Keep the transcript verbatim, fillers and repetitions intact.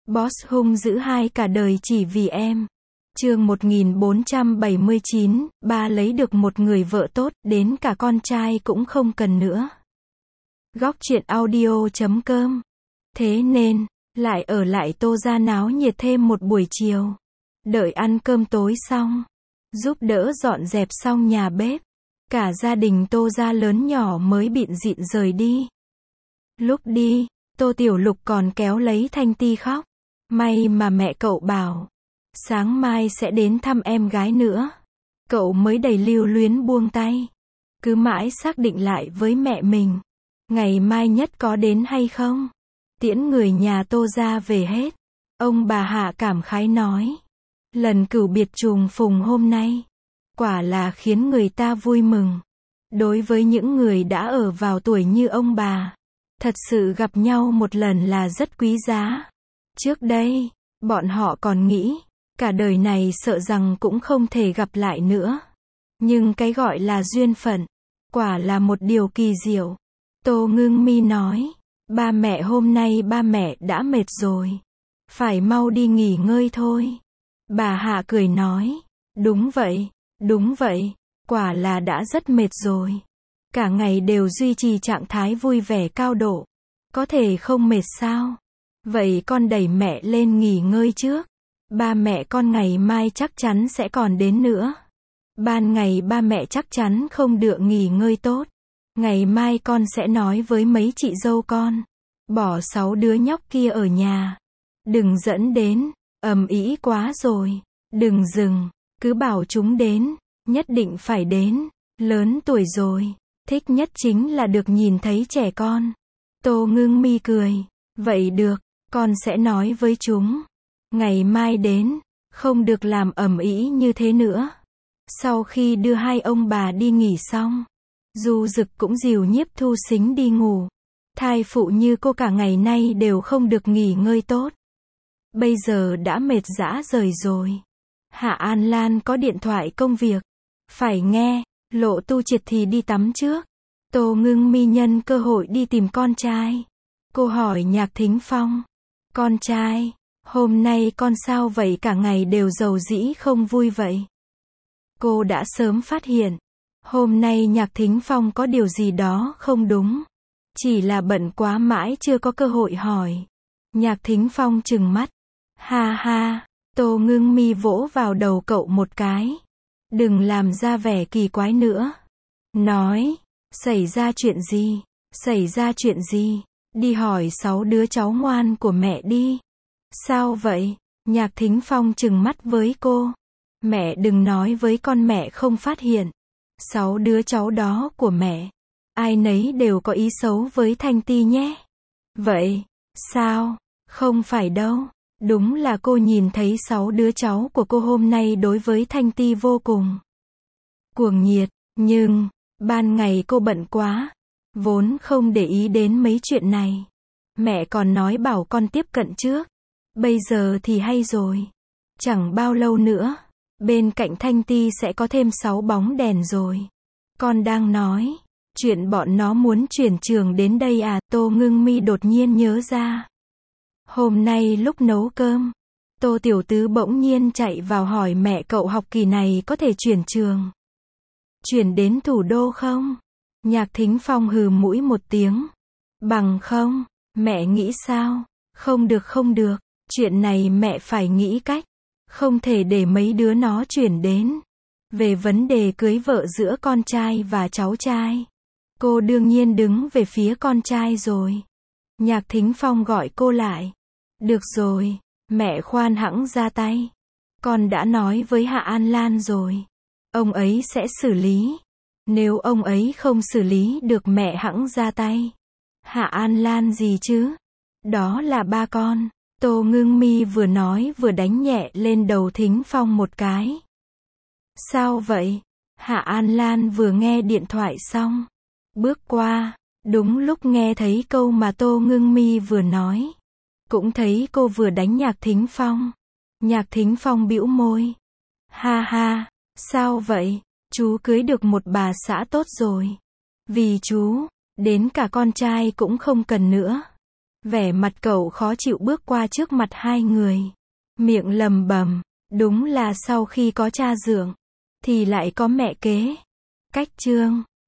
Boss hung dữ hai cả đời chỉ vì em. Chương một nghìn bốn trăm bảy mươi chín, ba lấy được một người vợ tốt, đến cả con trai cũng không cần nữa. Góc truyện audio chấm com. Thế nên, lại ở lại Tô gia náo nhiệt thêm một buổi chiều. Đợi ăn cơm tối xong, giúp đỡ dọn dẹp xong nhà bếp, cả gia đình Tô gia lớn nhỏ mới bịn dịn rời đi. Lúc đi, Tô Tiểu Lục còn kéo lấy Thanh Ti khóc. May mà mẹ cậu bảo, sáng mai sẽ đến thăm em gái nữa. Cậu mới đầy lưu luyến buông tay. Cứ mãi xác định lại với mẹ mình, ngày mai nhất có đến hay không. Tiễn người nhà Tô gia về hết. Ông bà Hạ cảm khái nói, lần cửu biệt trùng phùng hôm nay, quả là khiến người ta vui mừng. Đối với những người đã ở vào tuổi như ông bà, thật sự gặp nhau một lần là rất quý giá. Trước đây, bọn họ còn nghĩ, cả đời này sợ rằng cũng không thể gặp lại nữa. Nhưng cái gọi là duyên phận, quả là một điều kỳ diệu. Tô Ngưng Mi nói, ba mẹ hôm nay ba mẹ đã mệt rồi. Phải mau đi nghỉ ngơi thôi. Bà Hạ cười nói, đúng vậy, đúng vậy, quả là đã rất mệt rồi. Cả ngày đều duy trì trạng thái vui vẻ cao độ. Có thể không mệt sao? Vậy con đẩy mẹ lên nghỉ ngơi trước. Ba mẹ con ngày mai chắc chắn sẽ còn đến nữa. Ban ngày ba mẹ chắc chắn không được nghỉ ngơi tốt. Ngày mai con sẽ nói với mấy chị dâu con, bỏ sáu đứa nhóc kia ở nhà. Đừng dẫn đến, ầm ĩ quá rồi. Đừng dừng, cứ bảo chúng đến, nhất định phải đến. Lớn tuổi rồi, thích nhất chính là được nhìn thấy trẻ con. Tô Ngưng Mi cười, vậy được, con sẽ nói với chúng. Ngày mai đến, không được làm ầm ĩ như thế nữa. Sau khi đưa hai ông bà đi nghỉ xong, Du Dực cũng dìu Nhiếp Thu Sính đi ngủ. Thai phụ như cô cả ngày nay đều không được nghỉ ngơi tốt. Bây giờ đã mệt rã rời rồi. Hạ An Lan có điện thoại công việc. Phải nghe, Lộ Tu Triệt thì đi tắm trước. Tô Ngưng Mi nhân cơ hội đi tìm con trai. Cô hỏi Nhạc Thính Phong, con trai, hôm nay con sao vậy, cả ngày đều rầu rĩ không vui vậy? Cô đã sớm phát hiện, hôm nay Nhạc Thính Phong có điều gì đó không đúng. Chỉ là bận quá mãi chưa có cơ hội hỏi. Nhạc Thính Phong trừng mắt. Ha ha, Tô Ngưng Mi vỗ vào đầu cậu một cái. Đừng làm ra vẻ kỳ quái nữa. Nói, xảy ra chuyện gì? Xảy ra chuyện gì? Đi hỏi sáu đứa cháu ngoan của mẹ đi. Sao vậy? Nhạc Thính Phong trừng mắt với cô. Mẹ đừng nói với con mẹ không phát hiện. Sáu đứa cháu đó của mẹ, ai nấy đều có ý xấu với Thanh Ti nhé. Vậy, sao? Không phải đâu. Đúng là cô nhìn thấy sáu đứa cháu của cô hôm nay đối với Thanh Ti vô cùng cuồng nhiệt. Nhưng, ban ngày cô bận quá, vốn không để ý đến mấy chuyện này. Mẹ còn nói bảo con tiếp cận trước. Bây giờ thì hay rồi. Chẳng bao lâu nữa, bên cạnh Thanh Ti sẽ có thêm sáu bóng đèn rồi. Con đang nói, chuyện bọn nó muốn chuyển trường đến đây à? Tô Ngưng Mi đột nhiên nhớ ra. Hôm nay lúc nấu cơm, Tô Tiểu Tứ bỗng nhiên chạy vào hỏi mẹ cậu học kỳ này có thể chuyển trường. Chuyển đến thủ đô không? Nhạc Thính Phong hừ mũi một tiếng. Bằng không, mẹ nghĩ sao? Không được không được, chuyện này mẹ phải nghĩ cách. Không thể để mấy đứa nó chuyển đến. Về vấn đề cưới vợ giữa con trai và cháu trai, cô đương nhiên đứng về phía con trai rồi. Nhạc Thính Phong gọi cô lại. Được rồi, mẹ khoan hẵng ra tay. Con đã nói với Hạ An Lan rồi. Ông ấy sẽ xử lý. Nếu ông ấy không xử lý được mẹ hẵng ra tay. Hạ An Lan gì chứ? Đó là ba con. Tô Ngưng Mi vừa nói vừa đánh nhẹ lên đầu Thính Phong một cái. Sao vậy? Hạ An Lan vừa nghe điện thoại xong, bước qua, đúng lúc nghe thấy câu mà Tô Ngưng Mi vừa nói. Cũng thấy cô vừa đánh Nhạc Thính Phong. Nhạc Thính Phong bĩu môi. Ha ha, sao vậy? Chú cưới được một bà xã tốt rồi. Vì chú, đến cả con trai cũng không cần nữa. Vẻ mặt cậu khó chịu bước qua trước mặt hai người. Miệng lầm bầm, đúng là sau khi có cha dượng, thì lại có mẹ kế. Cách chương